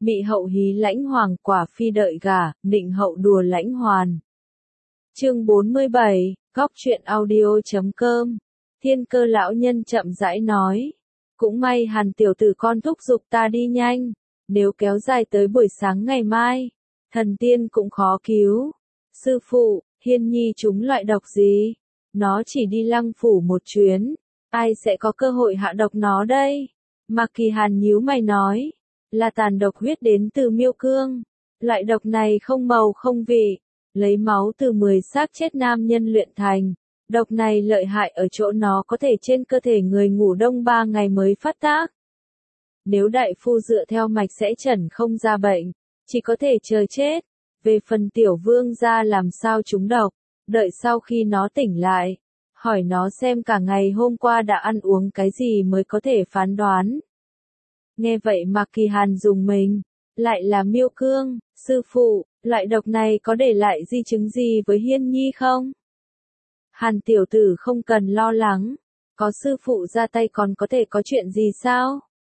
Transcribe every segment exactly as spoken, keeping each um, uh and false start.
Mị hậu hí lãnh hoàng, quả phi đợi gả, nịnh hậu đùa lãnh hoàn. Chương bốn mươi bảy, góc truyện audio chấm com. Thiên Cơ lão nhân chậm rãi nói, cũng may Hàn tiểu tử con thúc giục ta đi nhanh, nếu kéo dài tới buổi sáng ngày mai, thần tiên cũng khó cứu. Sư phụ, Hiên Nhi trúng loại độc gì? Nó chỉ đi Lăng phủ một chuyến, ai sẽ có cơ hội hạ độc nó đây? Mạc Kỳ Hàn nhíu mày nói, là tàn độc huyết đến từ miêu cương. Loại độc này không màu không vị, lấy máu từ mười xác chết nam nhân luyện thành. Độc này lợi hại ở chỗ nó có thể trên cơ thể người ngủ đông ba ngày mới phát tác. Nếu đại phu dựa theo mạch sẽ chẩn không ra bệnh, chỉ có thể chờ chết. Về phần tiểu vương gia làm sao trúng độc, đợi sau khi nó tỉnh lại, hỏi nó xem cả ngày hôm qua đã ăn uống cái gì mới có thể phán đoán. Nghe vậy Mạc Kỳ Hàn dùng mình, lại là miêu cương, sư phụ, loại độc này có để lại di chứng gì với Hiên Nhi không? Hàn tiểu tử không cần lo lắng, có sư phụ ra tay còn có thể có chuyện gì sao?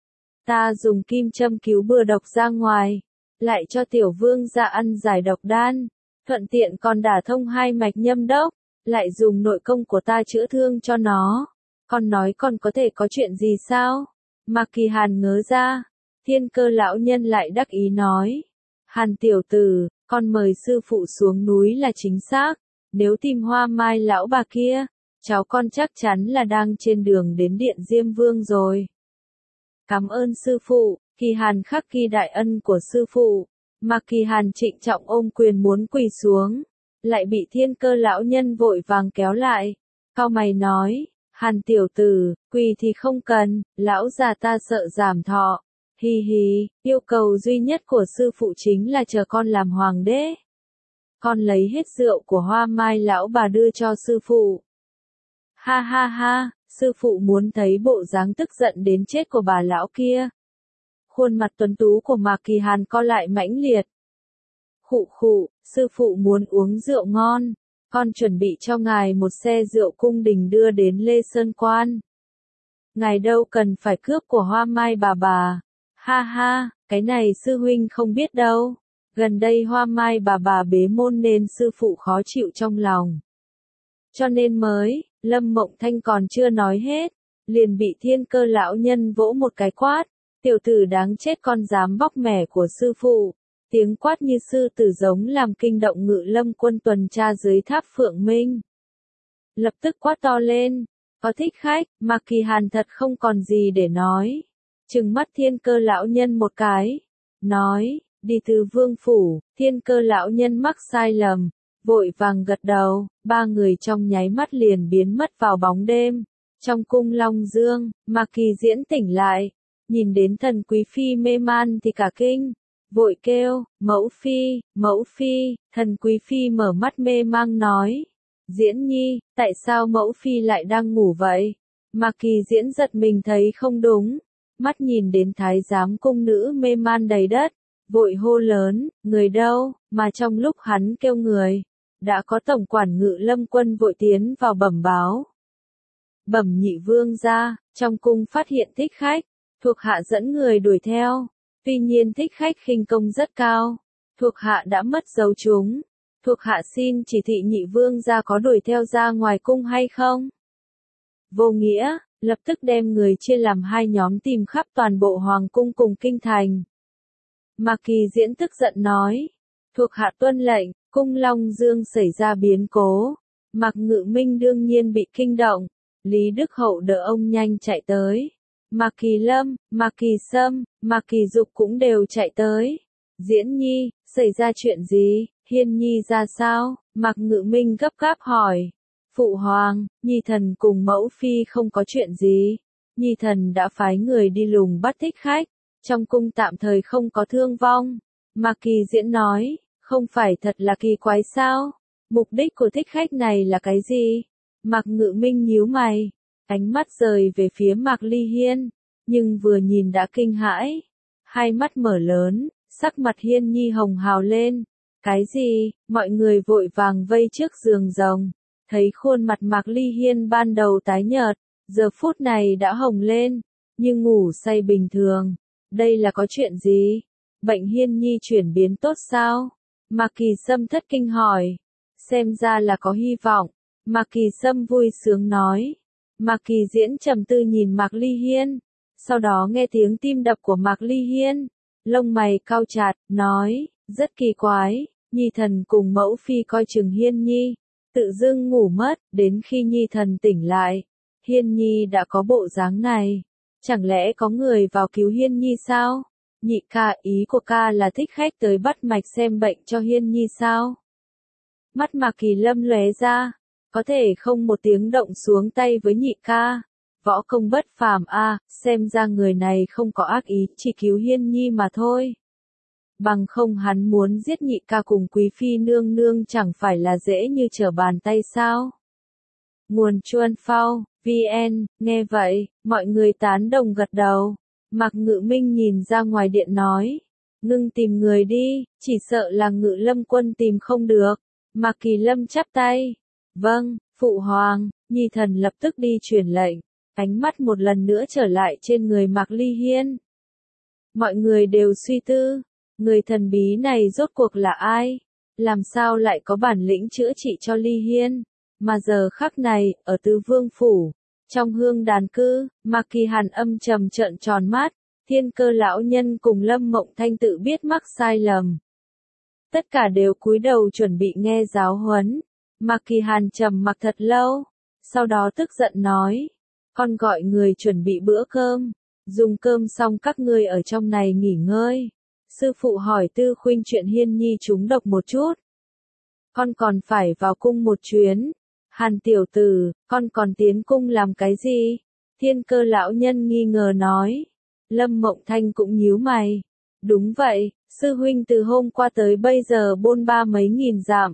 Ta dùng kim châm cứu bừa độc ra ngoài, lại cho tiểu vương ra ăn giải độc đan, thuận tiện còn đả thông hai mạch nhâm đốc, lại dùng nội công của ta chữa thương cho nó. Con nói còn có thể có chuyện gì sao? Mạc Kỳ Hàn ngớ ra, Thiên Cơ lão nhân lại đắc ý nói, Hàn tiểu tử, con mời sư phụ xuống núi là chính xác, nếu tìm Hoa Mai lão bà kia, cháu con chắc chắn là đang trên đường đến điện Diêm Vương rồi. Cảm ơn sư phụ. Kỳ Hàn khắc ghi đại ân của sư phụ. Mạc Kỳ Hàn trịnh trọng ôm quyền muốn quỳ xuống, lại bị Thiên Cơ lão nhân vội vàng kéo lại. Cau mày nói, Hàn tiểu tử, quỳ thì không cần, lão già ta sợ giảm thọ. Hi hi, yêu cầu duy nhất của sư phụ chính là chờ con làm hoàng đế. Con lấy hết rượu của Hoa Mai lão bà đưa cho sư phụ. Ha ha ha, sư phụ muốn thấy bộ dáng tức giận đến chết của bà lão kia. Khuôn mặt tuấn tú của Mạc Kỳ Hàn co lại mãnh liệt. Khụ khụ, sư phụ muốn uống rượu ngon, con chuẩn bị cho ngài một xe rượu cung đình đưa đến Lê Sơn Quan. Ngài đâu cần phải cướp của Hoa Mai bà bà. Ha ha, cái này sư huynh không biết đâu. Gần đây Hoa Mai bà bà bế môn nên sư phụ khó chịu trong lòng. Cho nên mới, Lâm Mộng Thanh còn chưa nói hết, liền bị Thiên Cơ lão nhân vỗ một cái quát. Tiểu tử đáng chết con dám bóc mẻ của sư phụ. Tiếng quát như sư tử giống làm kinh động Ngự Lâm quân tuần tra dưới tháp Phượng Minh. Lập tức quát to lên, có thích khách, Mạc Kỳ Hàn thật không còn gì để nói. Trừng mắt Thiên Cơ lão nhân một cái, nói, đi từ vương phủ. Thiên Cơ lão nhân mắc sai lầm, vội vàng gật đầu, ba người trong nháy mắt liền biến mất vào bóng đêm. Trong cung Long Dương, Mạc Kỳ Diễn tỉnh lại, nhìn đến Thần Quý Phi mê man thì cả kinh, vội kêu, mẫu phi, mẫu phi. Thần Quý Phi mở mắt mê mang nói, Diễn Nhi, tại sao mẫu phi lại đang ngủ vậy? Mạc Kỳ Diễn giật mình thấy không đúng, mắt nhìn đến thái giám cung nữ mê man đầy đất, vội hô lớn, người đâu? Mà trong lúc hắn kêu người, đã có tổng quản Ngự Lâm quân vội tiến vào bẩm báo. Bẩm nhị vương gia, trong cung phát hiện thích khách, thuộc hạ dẫn người đuổi theo, tuy nhiên thích khách khinh công rất cao, thuộc hạ đã mất dấu chúng, thuộc hạ xin chỉ thị nhị vương gia có đuổi theo ra ngoài cung hay không? Vô Nghĩa, lập tức đem người chia làm hai nhóm tìm khắp toàn bộ hoàng cung cùng kinh thành. Mạc Kỳ Diễn tức giận nói, thuộc hạ tuân lệnh. Cung Long Dương xảy ra biến cố, Mạc Ngự Minh đương nhiên bị kinh động, Lý Đức Hậu đỡ ông nhanh chạy tới. Mạc Kỳ Lâm, Mạc Kỳ Sâm, Mạc Kỳ Dục cũng đều chạy tới. Diễn Nhi, xảy ra chuyện gì? Hiên Nhi ra sao? Mạc Ngự Minh gấp gáp hỏi. Phụ hoàng, Nhi thần cùng mẫu phi không có chuyện gì. Nhi thần đã phái người đi lùng bắt thích khách, trong cung tạm thời không có thương vong. Mạc Kỳ Diễn nói, không phải thật là kỳ quái sao? Mục đích của thích khách này là cái gì? Mạc Ngự Minh nhíu mày, ánh mắt rời về phía Mạc Ly Hiên, nhưng vừa nhìn đã kinh hãi, hai mắt mở lớn, sắc mặt Hiên Nhi hồng hào lên. Cái gì? Mọi người vội vàng vây trước giường rồng, thấy khuôn mặt Mạc Ly Hiên ban đầu tái nhợt, giờ phút này đã hồng lên, như ngủ say bình thường. Đây là có chuyện gì? bệnh Hiên Nhi chuyển biến tốt sao? Mạc Kỳ Sâm thất kinh hỏi. Xem ra là có hy vọng. Mạc Kỳ Sâm vui sướng nói. Mạc Kỳ Diễn trầm tư nhìn Mạc Ly Hiên. Sau đó nghe tiếng tim đập của Mạc Ly Hiên. Lông mày cau chặt, nói, rất kỳ quái, Nhi thần cùng mẫu phi coi chừng Hiên Nhi. Tự dưng ngủ mất, đến khi Nhi thần tỉnh lại. Hiên Nhi đã có bộ dáng này. Chẳng lẽ có người vào cứu Hiên Nhi sao? Nhị ca, ý của ca là thích khách tới bắt mạch xem bệnh cho Hiên Nhi sao? Mắt Mạc Kỳ Lâm lóe ra, có thể không một tiếng động xuống tay với nhị ca. Võ công bất phàm a, à, xem ra người này không có ác ý, chỉ cứu Hiên Nhi mà thôi. Bằng không hắn muốn giết nhị ca cùng quý phi nương nương chẳng phải là dễ như trở bàn tay sao? Nguồn Chuan Phao, vn, nghe vậy, mọi người tán đồng gật đầu. Mạc Ngự Minh nhìn ra ngoài điện nói, ngưng tìm người đi, chỉ sợ là Ngự Lâm quân tìm không được. Mạc Kỳ Lâm chắp tay, vâng, phụ hoàng. Nhi thần lập tức đi truyền lệnh. Ánh mắt một lần nữa trở lại trên người Mạc Ly Hiên. Mọi người đều suy tư, người thần bí này rốt cuộc là ai? Làm sao lại có bản lĩnh chữa trị cho Ly Hiên? Mà giờ khắc này, ở Tứ Vương Phủ, trong hương đàn cư, Mạc Kỳ Hàn âm trầm trợn tròn mắt, Thiên Cơ lão nhân cùng Lâm Mộng Thanh tự biết mắc sai lầm. Tất cả đều cúi đầu chuẩn bị nghe giáo huấn. Mạc Kỳ Hàn trầm mặc thật lâu, sau đó tức giận nói, con gọi người chuẩn bị bữa cơm, dùng cơm xong các ngươi ở trong này nghỉ ngơi. Sư phụ hỏi Tư Khuynh chuyện Hiên Nhi trúng độc một chút. Con còn phải vào cung một chuyến. Hàn tiểu tử, con còn tiến cung làm cái gì? Thiên Cơ lão nhân nghi ngờ nói. Lâm Mộng Thanh cũng nhíu mày. Đúng vậy, sư huynh từ hôm qua tới bây giờ bôn ba mấy nghìn dặm.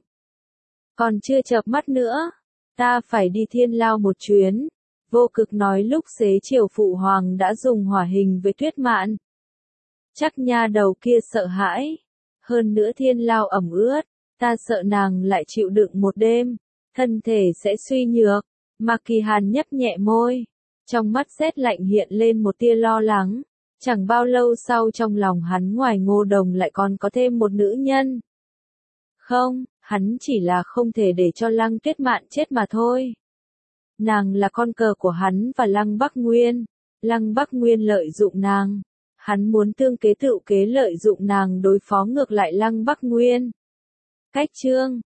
Còn chưa chợp mắt nữa. Ta phải đi Thiên Lao một chuyến. Vô Cực nói lúc xế chiều phụ hoàng đã dùng hỏa hình với Tuyết Mạn. Chắc nha đầu kia sợ hãi. Hơn nữa Thiên Lao ẩm ướt, ta sợ nàng lại chịu đựng một đêm, thân thể sẽ suy nhược. Mạc Kỳ Hàn nhấp nhẹ môi, trong mắt rét lạnh hiện lên một tia lo lắng. Chẳng bao lâu sau trong lòng hắn ngoài Ngô Đồng lại còn có thêm một nữ nhân. Không, hắn chỉ là không thể để cho Lăng Tuyết Mạn chết mà thôi. Nàng là con cờ của hắn và Lăng Bắc Nguyên. Lăng Bắc Nguyên lợi dụng nàng. Hắn muốn tương kế tự kế lợi dụng nàng đối phó ngược lại Lăng Bắc Nguyên. Cách chương